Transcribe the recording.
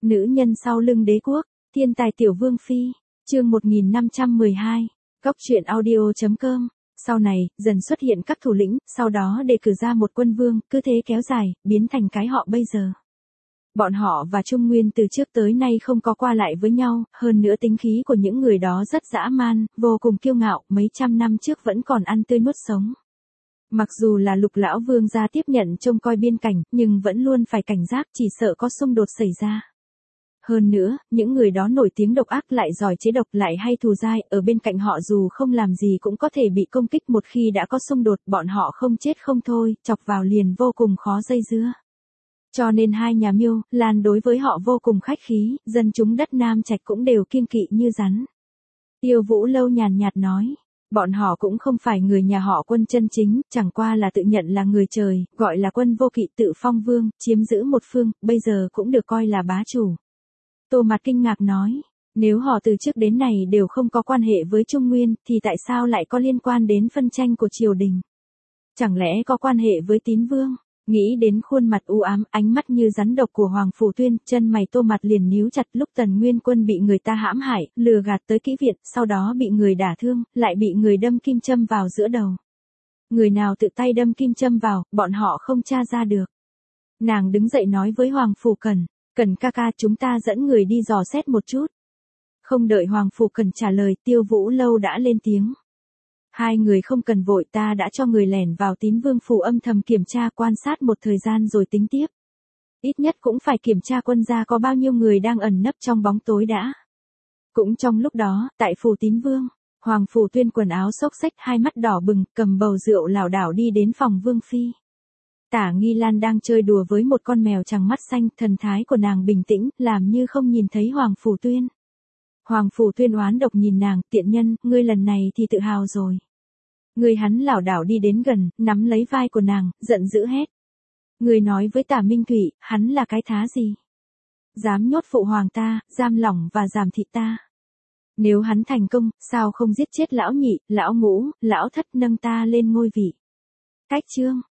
Nữ nhân sau lưng đế quốc, thiên tài tiểu vương phi, chương 1512, Góc truyện audio.com. Sau này, dần xuất hiện các thủ lĩnh, sau đó đề cử ra một quân vương, cứ thế kéo dài, biến thành cái họ bây giờ. Bọn họ và Trung Nguyên từ trước tới nay không có qua lại với nhau, hơn nữa tính khí của những người đó rất dã man, vô cùng kiêu ngạo, mấy trăm năm trước vẫn còn ăn tươi nuốt sống. Mặc dù là Lục lão vương gia tiếp nhận trông coi biên cảnh, nhưng vẫn luôn phải cảnh giác, chỉ sợ có xung đột xảy ra. Hơn nữa, những người đó nổi tiếng độc ác, lại giỏi chế độc, lại hay thù dai, ở bên cạnh họ dù không làm gì cũng có thể bị công kích, một khi đã có xung đột, bọn họ không chết không thôi, chọc vào liền vô cùng khó dây dưa. Cho nên hai nhà Miêu, Lan đối với họ vô cùng khách khí, dân chúng đất Nam Trạch cũng đều kiêng kỵ như rắn. Tiêu Vũ Lâu nhàn nhạt nói, bọn họ cũng không phải người nhà họ Quân chân chính, chẳng qua là tự nhận là người trời, gọi là Quân vô kỵ, tự phong vương, chiếm giữ một phương, bây giờ cũng được coi là bá chủ. Tô Mạt kinh ngạc nói, nếu họ từ trước đến nay đều không có quan hệ với Trung Nguyên, thì tại sao lại có liên quan đến phân tranh của triều đình? Chẳng lẽ có quan hệ với Tín Vương? Nghĩ đến khuôn mặt u ám, ánh mắt như rắn độc của Hoàng Phủ Tuyên, chân mày Tô Mạt liền nhíu chặt. Lúc Tần Nguyên Quân bị người ta hãm hại, lừa gạt tới Kỹ Viện, sau đó bị người đả thương, lại bị người đâm kim châm vào giữa đầu. Người nào tự tay đâm kim châm vào, bọn họ không tra ra được. Nàng đứng dậy nói với Hoàng Phủ Cẩn, Cẩn ca ca, chúng ta dẫn người đi dò xét một chút. Không đợi Hoàng Phủ Cẩn trả lời, Tiêu Vũ Lâu đã lên tiếng. Hai người không cần vội, ta đã cho người lẻn vào Tín Vương phủ âm thầm kiểm tra quan sát một thời gian rồi tính tiếp. Ít nhất cũng phải kiểm tra quân gia có bao nhiêu người đang ẩn nấp trong bóng tối đã. Cũng trong lúc đó, tại phủ Tín Vương, Hoàng Phủ Tuyên quần áo xốc xếch, hai mắt đỏ bừng, cầm bầu rượu lảo đảo đi đến phòng Vương phi. Tả Nghi Lan đang chơi đùa với một con mèo trắng mắt xanh, thần thái của nàng bình tĩnh, làm như không nhìn thấy Hoàng Phủ Tuyên. Hoàng Phủ Tuyên oán độc nhìn nàng, tiện nhân, ngươi lần này thì tự hào rồi. Hắn lảo đảo đi đến gần, nắm lấy vai của nàng, giận dữ hét. Ngươi nói với Tả Minh Thủy, hắn là cái thá gì? Dám nhốt phụ hoàng ta, giam lỏng và giam thịt ta. Nếu hắn thành công, sao không giết chết lão nhị, lão ngũ, lão thất, nâng ta lên ngôi vị? Cách chương.